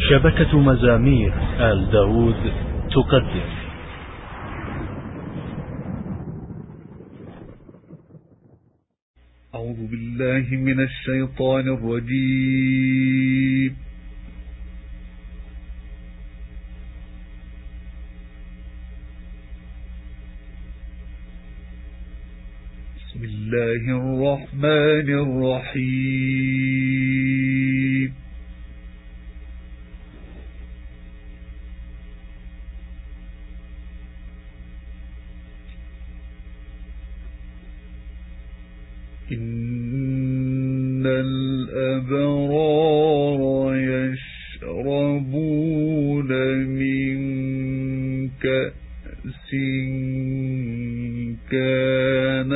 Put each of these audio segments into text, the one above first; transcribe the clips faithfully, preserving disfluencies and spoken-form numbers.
شبكة مزامير آل داود تقدم. أعوذ بالله من الشيطان الرجيم. بسم الله الرحمن الرحيم. إن الأبرار يشربون من كأس كان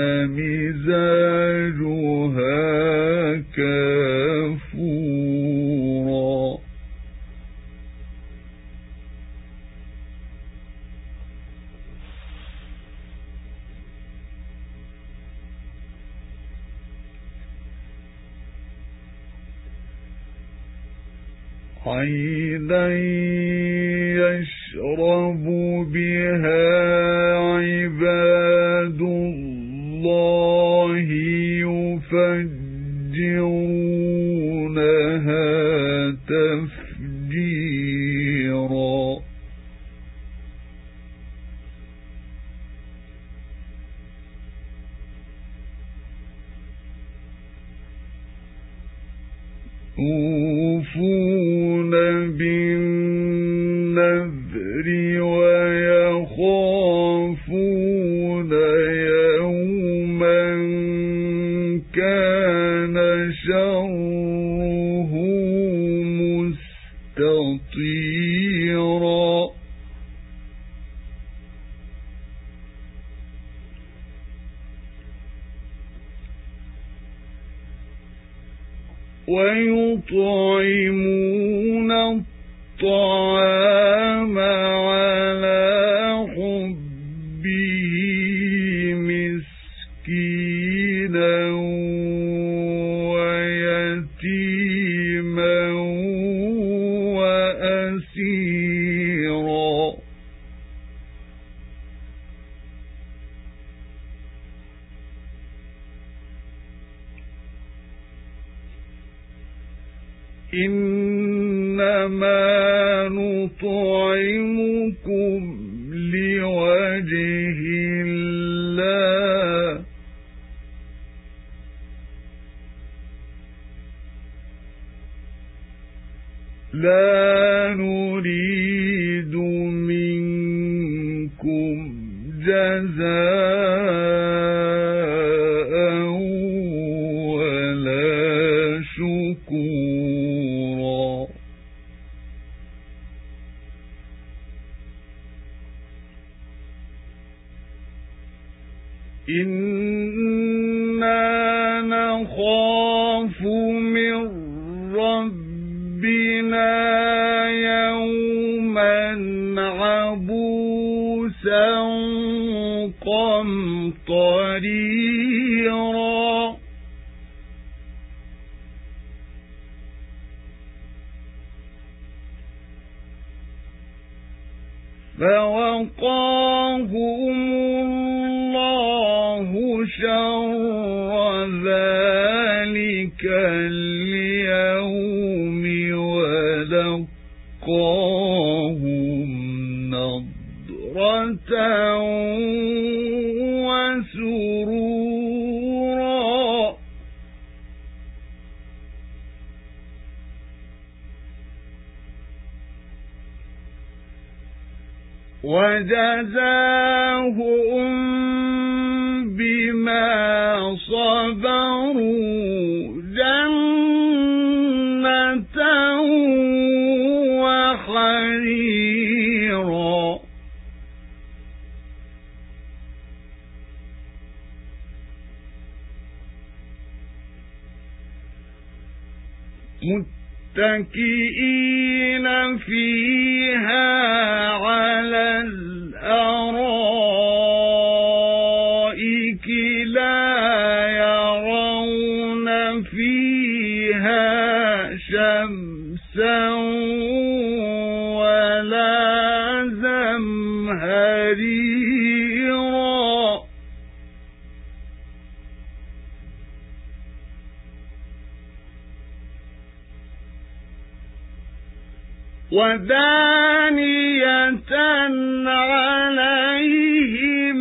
مزاجها كافورا. عينا يشرب بها عباد الله يفجرونها تفجيرا. يوفون بالنذر ويخافون يوما كان شره مستطيرا. ويطعمون الطعام على حبه مسكينا ويتيما وأسيرا. إنما نطعمكم لوجه الله لا نريد منكم جزاء ولا شكورا. إنا نخاف من ربنا يوما عبوسا قمطريرا. فوقاهم الله شر ذلك اليوم ولقاهم نضرة وسرورا. وجزاهم بما صبروا جنة وحريرا. متكئين فيها على الأرائك لا يرون فيها شمسا شمسا ولا زمهريرا ودانية عليهم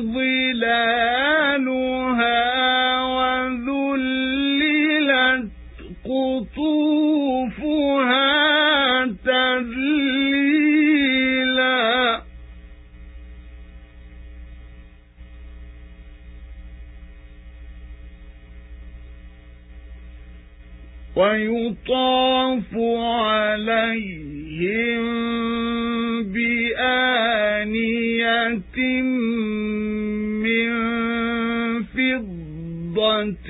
ظلالها وذللت قطوفها تذليلا ويطاف عليهم بآنية من فضة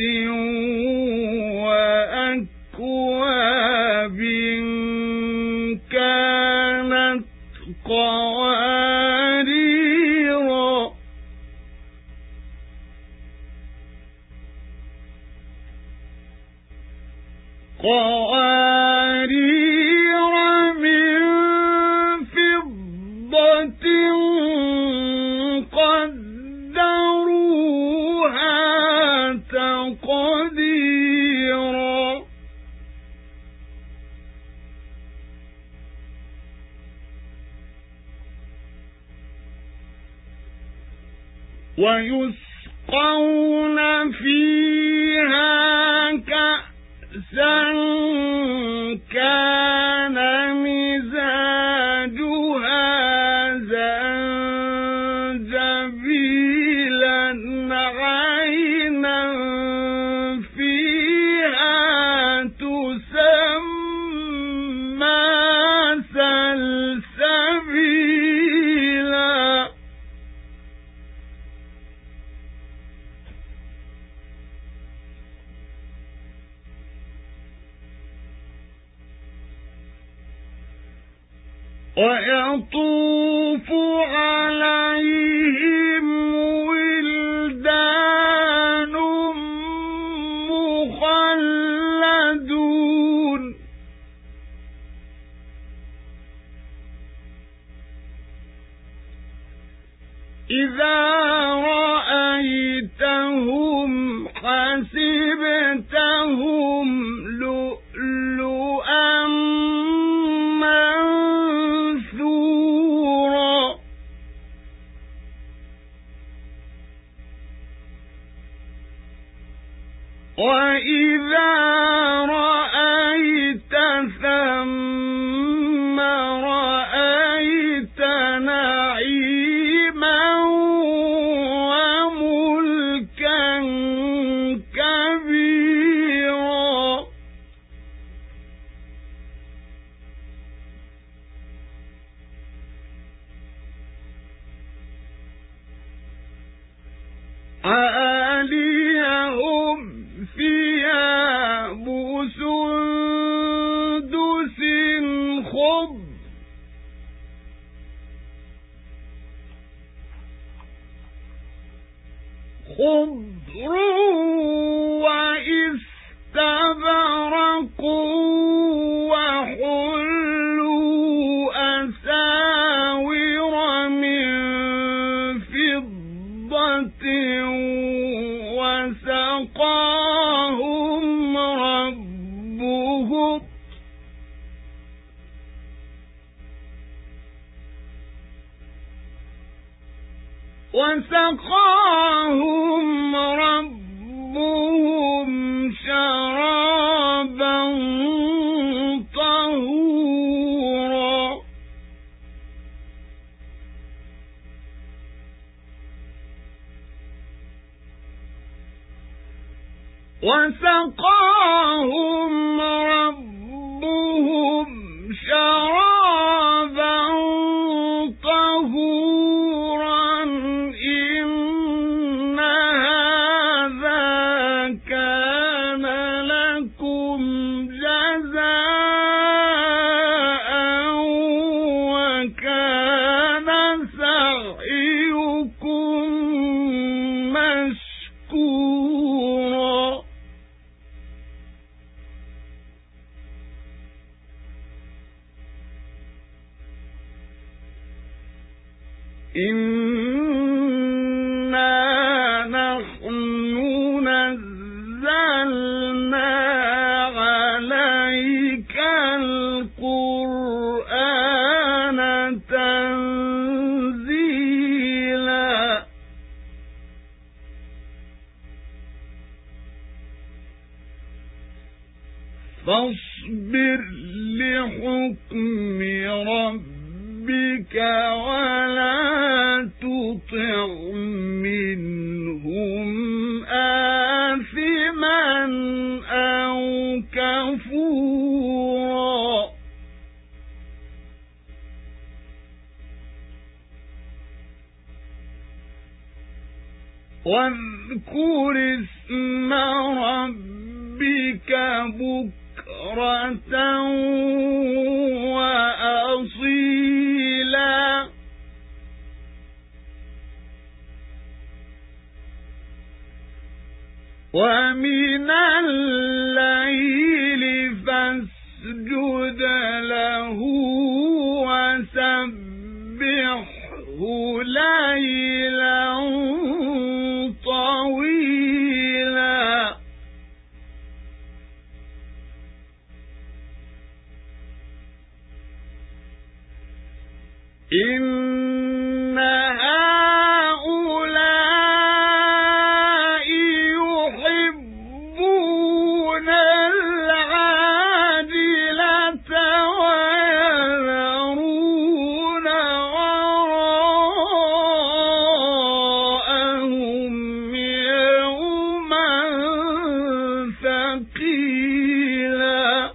وأكواب كانت قواريرا قوارير من فضة قدروها تقديرا ويسقون فيها كأسا كان مزاجها زنجبيلا عينا فيها تسمى سلسبيلا ويطوف عليهم ولدان مخلدون إذا رأيتهم حسبتهم لؤلؤا منثورا وإذا رأيت ثم رأيت نعيما وملكا كبيرا عاليهم ثياب سندس خضر خضر واستبرق وحلوا أساور من فضة وسقاهم ربهم وسقاهم ربهم شرابا طهورا وسقاهم ربهم شرابا طهورا إن هذا كان لكم جزاء وكان سعيكم مشكورا إنا نحن نزلنا عليك القرآن تنزيلا فاصبر لحكم ربك ولا تطع منهم آثما أو كفورا واذكر اسم ربك بكرة وأصيلا ومن الليل فاسجد له وسبحه ليلا طويلا إن هؤلاء يحبون العاجلة ويذرون وراءهم يوما ثقيلا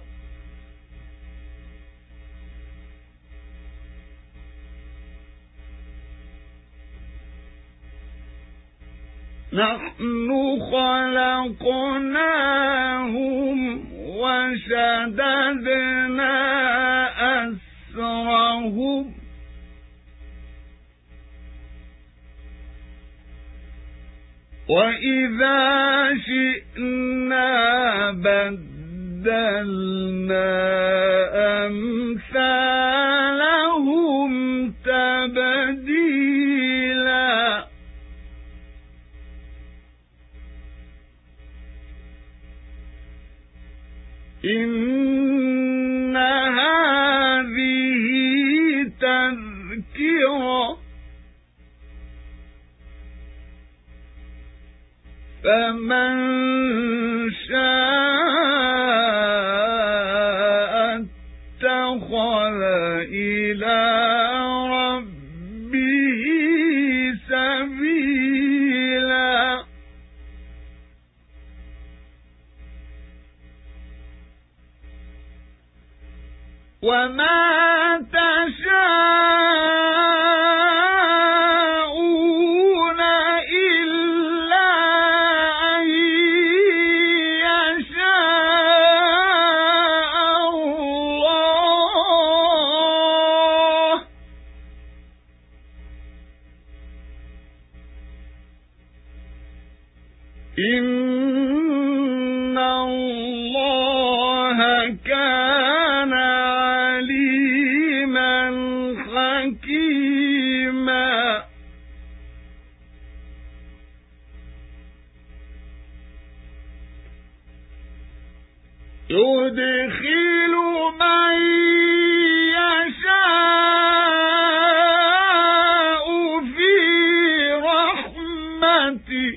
نحن خلقناهم وشددنا أسرهم وإذا شئنا بدلنا أمثالهم تبديلا إن هذه تذكرة فمن شاء اتخذ إلى ربه سبيلا وما تشاءون إلا أن يشاء الله إن الله كان حكيما يدخل من يشاء في رحمته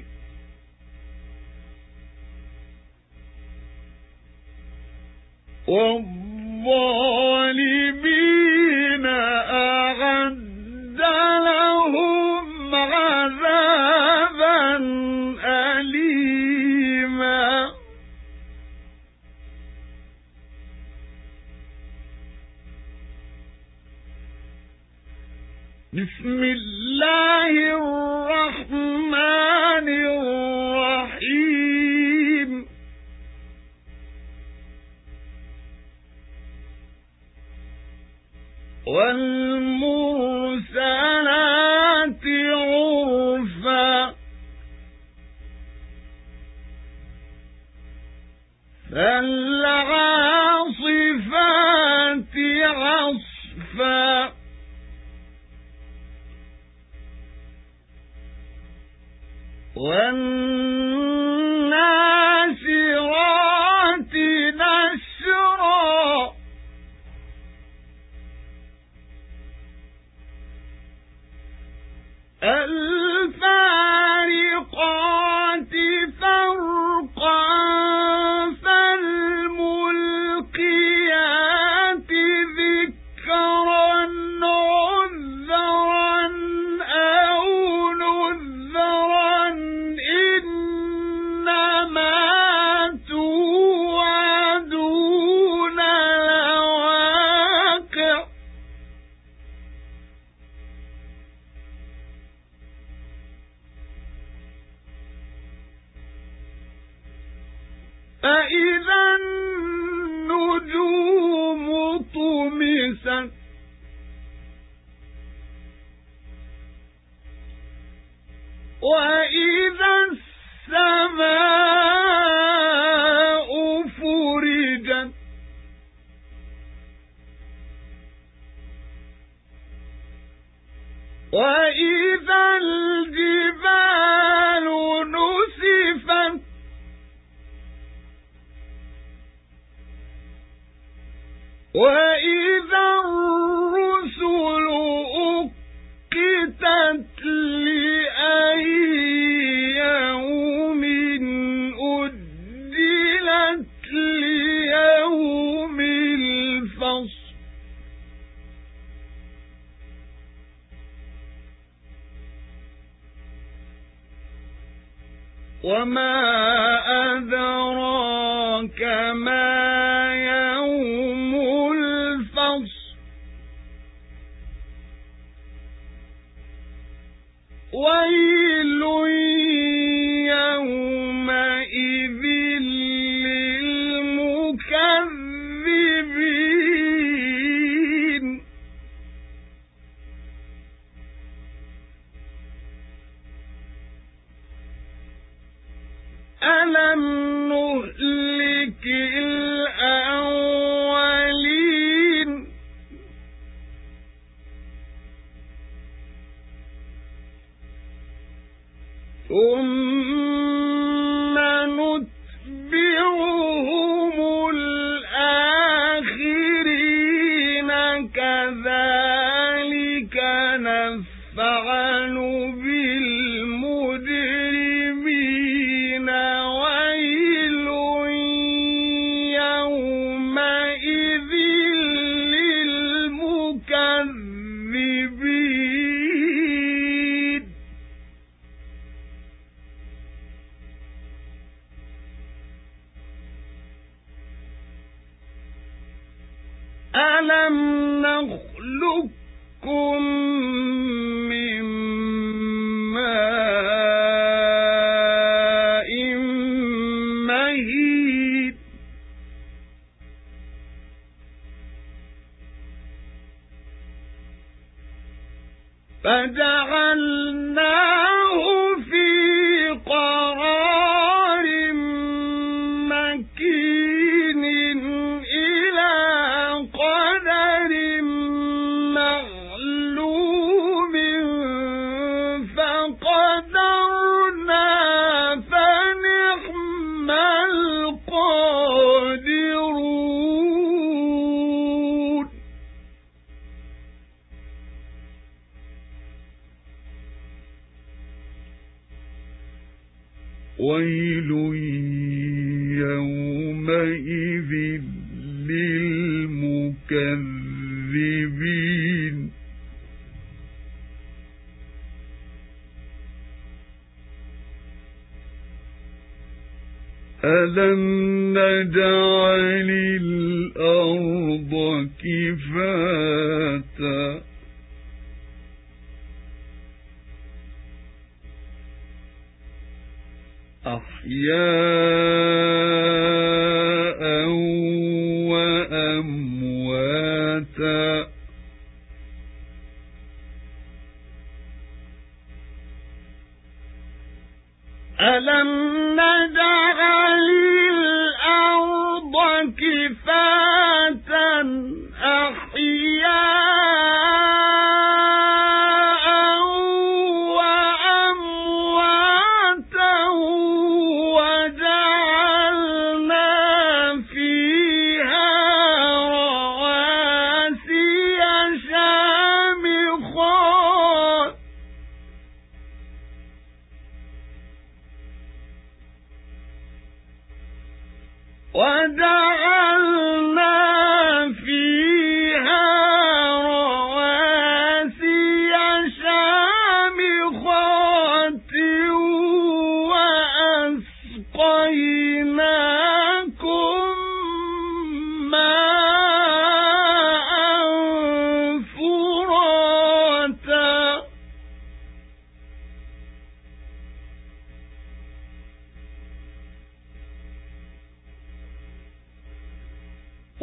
والظالمين أعد لهم عذابا أليما بسم الله الرحمن الرحيم والمرسلات عرفا فالعاصفات عصفا والناشرات نشرا الفارقات فرقا فالملقيات ذكرا عذرا أو نذرا إنما توعدون لواقع فإذا النجوم طمست وإذا السماء فرجت وإذا الجبال نسفت وإذا الرسل أقتت لأي يوم أجلت ليوم الفصل وما أدراك ما يوم الفصل ويل يومئذ للمكذبين ألم نهلك الأولين ثم نتبعهم الآخرين كذلك نفعل بالمجرمين ويل يومئذ للمكذبين ألم نخلقكم من ماء مهين فجعلناه في قرار مكين إلى قدر معلوم فقدرنا فنعم القادرون ويل يومئذ للمكذبين ألم نجعل الأرض كفاتا أحياء وأمواتا ألم نجعل الأرض كفاتا أحياء وأمواتا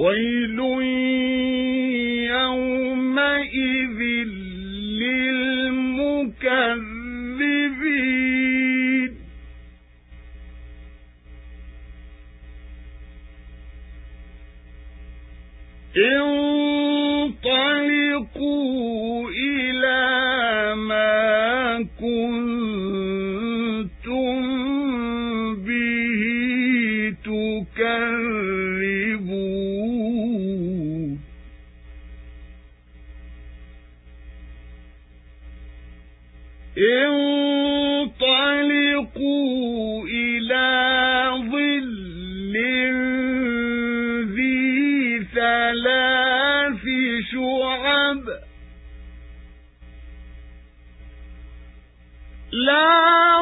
ويل يومئذ للمكذبين انطلقوا إلى ما كنتم به تكذبون انطلقوا إلى ظل ذي ثلاث شعب لا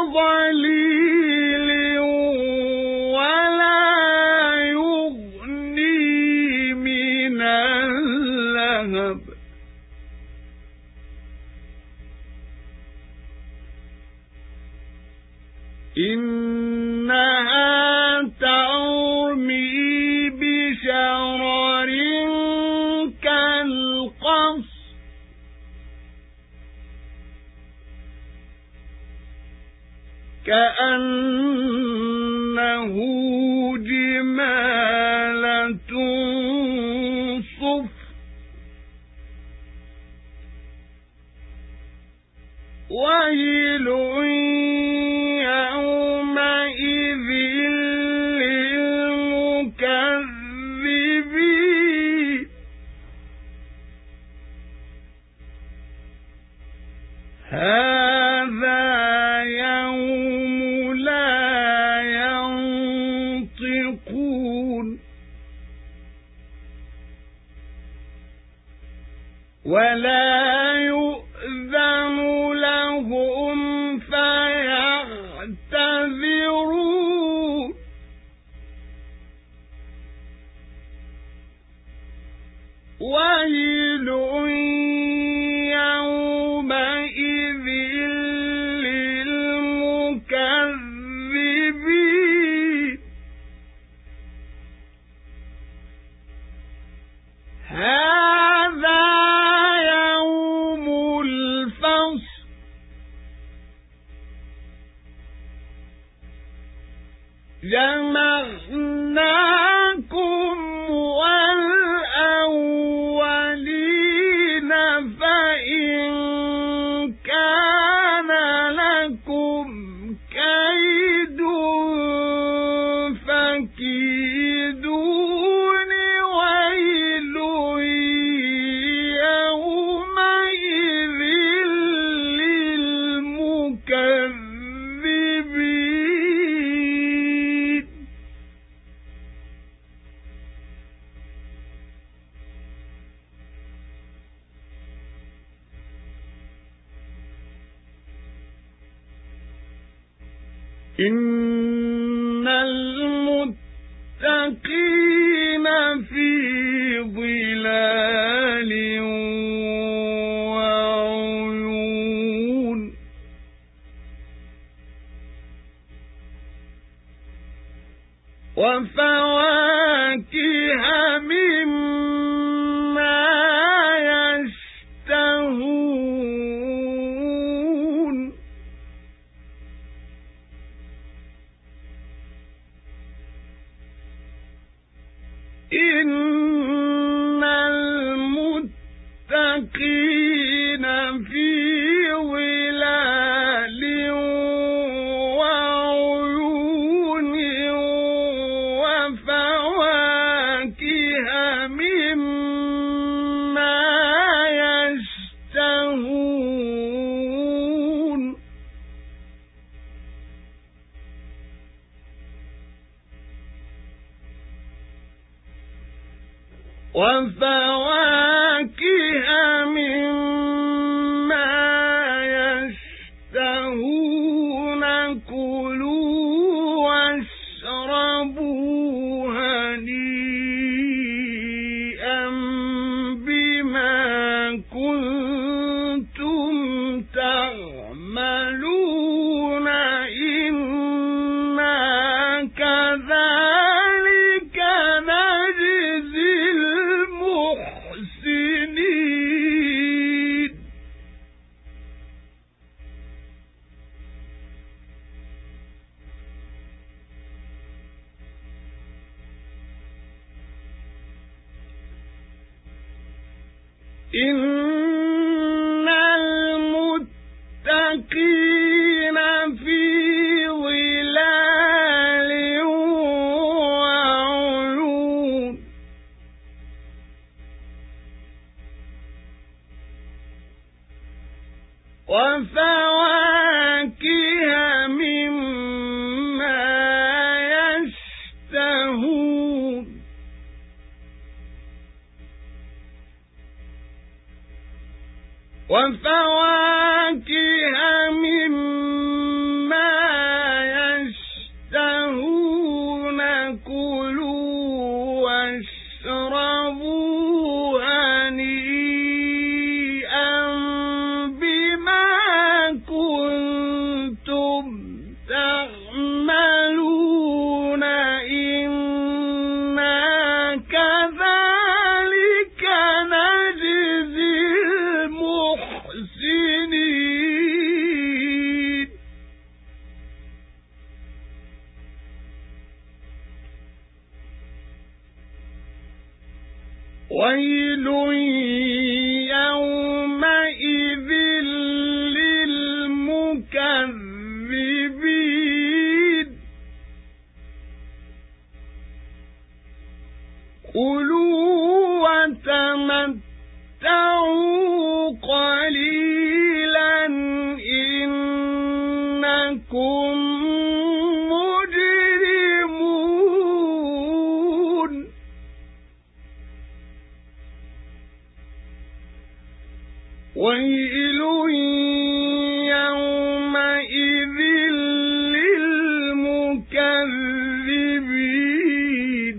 ظليل ولا يغني من اللهب إنها ترمي بشرر كالقصر كأنه جمالة صفر ويل يومئذ للمكذبين هذا يوم لا ينطقون ولا يؤذن لهم فيعتذرون ويل يومئذ للمكذبين هذا يوم الفصل جمعناكم والأولين فإن كان لكم كيد فكيدون ويل يومئذ للمكذبين إن المتقين في ظلال وعيون وفواكه مما يشتهون إن المتقين في ظلال وعيون وفواكه مما يشتهون وفواكه مما يشتهون كلوا واشربوا هنيئا بما كنتم تعملون إنا كذلك نجزي المحسنين إن المتقين في ظلال وعيون وفواكه مما يشتهون وفواكه مما يشتهون كلوا واشربوا هنيئا بما كنتم تعملون إنا كذلك نجزي المحسنين ويل يومئذ للمكذبين كلوا وتمتعوا قليلا إنكم مجرمون ويل يومئذ للمكذبين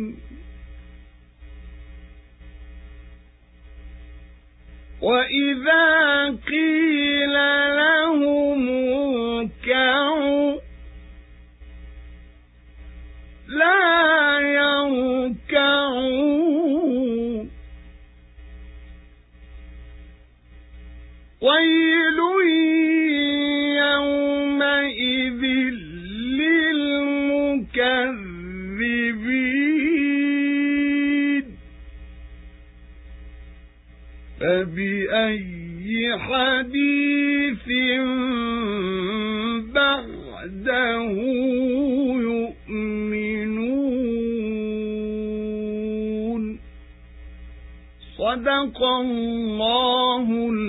وإذا قيل لهم اركعوا لا يركعون ويل يومئذ للمكذبين فبأي حديث بعده يؤمنون صدق الله